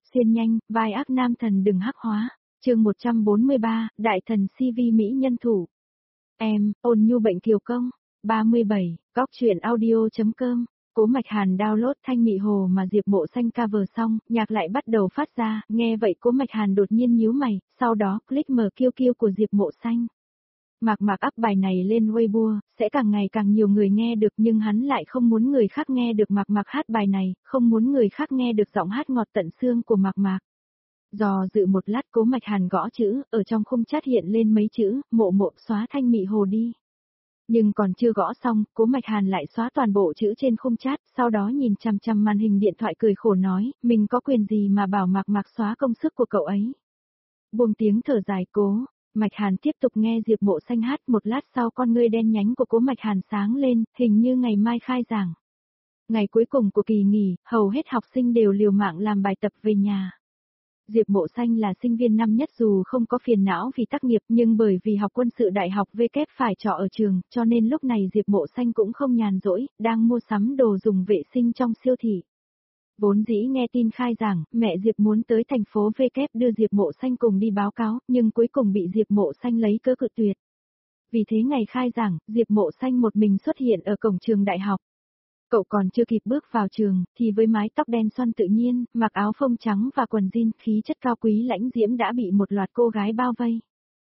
Xuyên nhanh, vai ác nam thần đừng hắc hóa. Chương 143, Đại thần CV Mỹ nhân thủ. Em, ôn nhu bệnh kiều công. 37, góc truyện audio.com. Cố Mạch Hàn download Thanh Mị Hồ mà Diệp Mộ Xanh cover xong, nhạc lại bắt đầu phát ra, nghe vậy Cố Mạch Hàn đột nhiên nhíu mày, sau đó click mở kiêu kiêu của Diệp Mộ Xanh. Mạc up bài này lên Weibo, sẽ càng ngày càng nhiều người nghe được, nhưng hắn lại không muốn người khác nghe được Mạc hát bài này, không muốn người khác nghe được giọng hát ngọt tận xương của Mạc. Dò dự một lát Cố Mạch Hàn gõ chữ, ở trong khung chat hiện lên mấy chữ, mộ xóa Thanh Mị Hồ đi. Nhưng còn chưa gõ xong, Cố Mạch Hàn lại xóa toàn bộ chữ trên khung chat, sau đó nhìn chằm chằm màn hình điện thoại cười khổ nói, mình có quyền gì mà bảo Mạc xóa công sức của cậu ấy. Buông tiếng thở dài Cố Mạch Hàn tiếp tục nghe Diệp Mộ Xanh hát, một lát sau con ngươi đen nhánh của Cố Mạch Hàn sáng lên, hình như ngày mai khai giảng. Ngày cuối cùng của kỳ nghỉ, hầu hết học sinh đều liều mạng làm bài tập về nhà. Diệp Mộ Xanh là sinh viên năm nhất dù không có phiền não vì tác nghiệp, nhưng bởi vì học quân sự đại học VK phải trọ ở trường, cho nên lúc này Diệp Mộ Xanh cũng không nhàn rỗi, đang mua sắm đồ dùng vệ sinh trong siêu thị. Vốn dĩ nghe tin khai giảng, mẹ Diệp muốn tới thành phố VK đưa Diệp Mộ Xanh cùng đi báo cáo, nhưng cuối cùng bị Diệp Mộ Xanh lấy cớ cự tuyệt. Vì thế ngày khai giảng, Diệp Mộ Xanh một mình xuất hiện ở cổng trường đại học. Cậu còn chưa kịp bước vào trường, thì với mái tóc đen xoăn tự nhiên, mặc áo phông trắng và quần jean, khí chất cao quý lãnh diễm đã bị một loạt cô gái bao vây.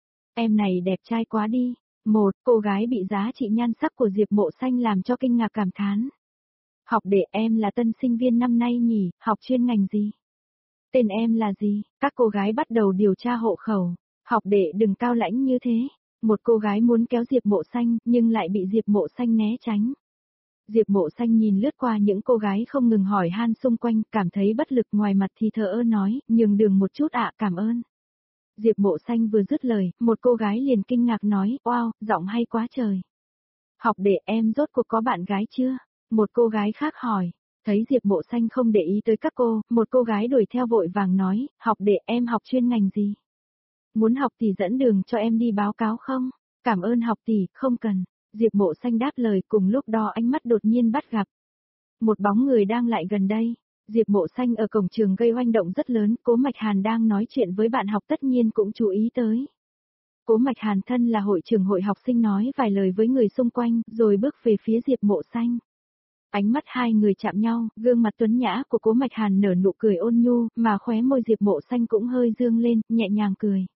Em này đẹp trai quá đi. Một cô gái bị giá trị nhan sắc của Diệp Mộ Xanh làm cho kinh ngạc cảm thán. Học đệ, em là tân sinh viên năm nay nhỉ, học chuyên ngành gì? Tên em là gì? Các cô gái bắt đầu điều tra hộ khẩu. Học đệ đừng cao lãnh như thế. Một cô gái muốn kéo Diệp Mộ Xanh, nhưng lại bị Diệp Mộ Xanh né tránh. Diệp Mộ Xanh nhìn lướt qua những cô gái không ngừng hỏi han xung quanh, cảm thấy bất lực, ngoài mặt thì thờ ơ nói, nhường đường một chút ạ, cảm ơn. Diệp Mộ Xanh vừa dứt lời, một cô gái liền kinh ngạc nói, wow, giọng hay quá trời. Học đệ, em rốt cuộc có bạn gái chưa? Một cô gái khác hỏi. Thấy Diệp Mộ Xanh không để ý tới các cô, một cô gái đuổi theo vội vàng nói, học đệ, em học chuyên ngành gì? Muốn học tỷ dẫn đường cho em đi báo cáo không? Cảm ơn học tỷ, không cần. Diệp Mộ Xanh đáp lời, cùng lúc đó ánh mắt đột nhiên bắt gặp. Một bóng người đang lại gần đây. Diệp Mộ Xanh ở cổng trường gây oanh động rất lớn, Cố Mạch Hàn đang nói chuyện với bạn học tất nhiên cũng chú ý tới. Cố Mạch Hàn thân là hội trưởng hội học sinh nói vài lời với người xung quanh, rồi bước về phía Diệp Mộ Xanh. Ánh mắt hai người chạm nhau, gương mặt tuấn nhã của Cố Mạch Hàn nở nụ cười ôn nhu, mà khóe môi Diệp Mộ Xanh cũng hơi dương lên, nhẹ nhàng cười.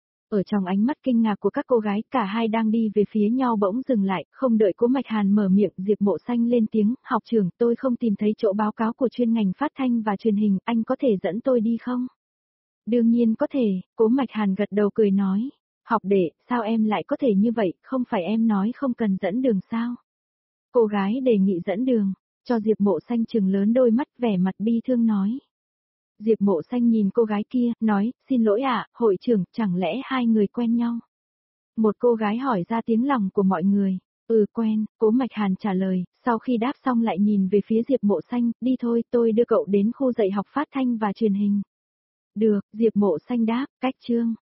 Ở trong ánh mắt kinh ngạc của các cô gái, cả hai đang đi về phía nhau bỗng dừng lại, không đợi Cố Mạch Hàn mở miệng, Diệp Mộ Xanh lên tiếng, học trưởng, tôi không tìm thấy chỗ báo cáo của chuyên ngành phát thanh và truyền hình, anh có thể dẫn tôi đi không? Đương nhiên có thể, Cố Mạch Hàn gật đầu cười nói. Học đệ, sao em lại có thể như vậy, không phải em nói không cần dẫn đường sao? Cô gái đề nghị dẫn đường, cho Diệp Mộ Xanh trừng lớn đôi mắt, vẻ mặt bi thương nói. Diệp Mộ Xanh nhìn cô gái kia, nói, xin lỗi ạ, hội trưởng, chẳng lẽ hai người quen nhau? Một cô gái hỏi ra tiếng lòng của mọi người. Quen, Cố Mạch Hàn trả lời, sau khi đáp xong lại nhìn về phía Diệp Mộ Xanh, đi thôi, tôi đưa cậu đến khu dạy học phát thanh và truyền hình. Được, Diệp Mộ Xanh đáp, cách chương.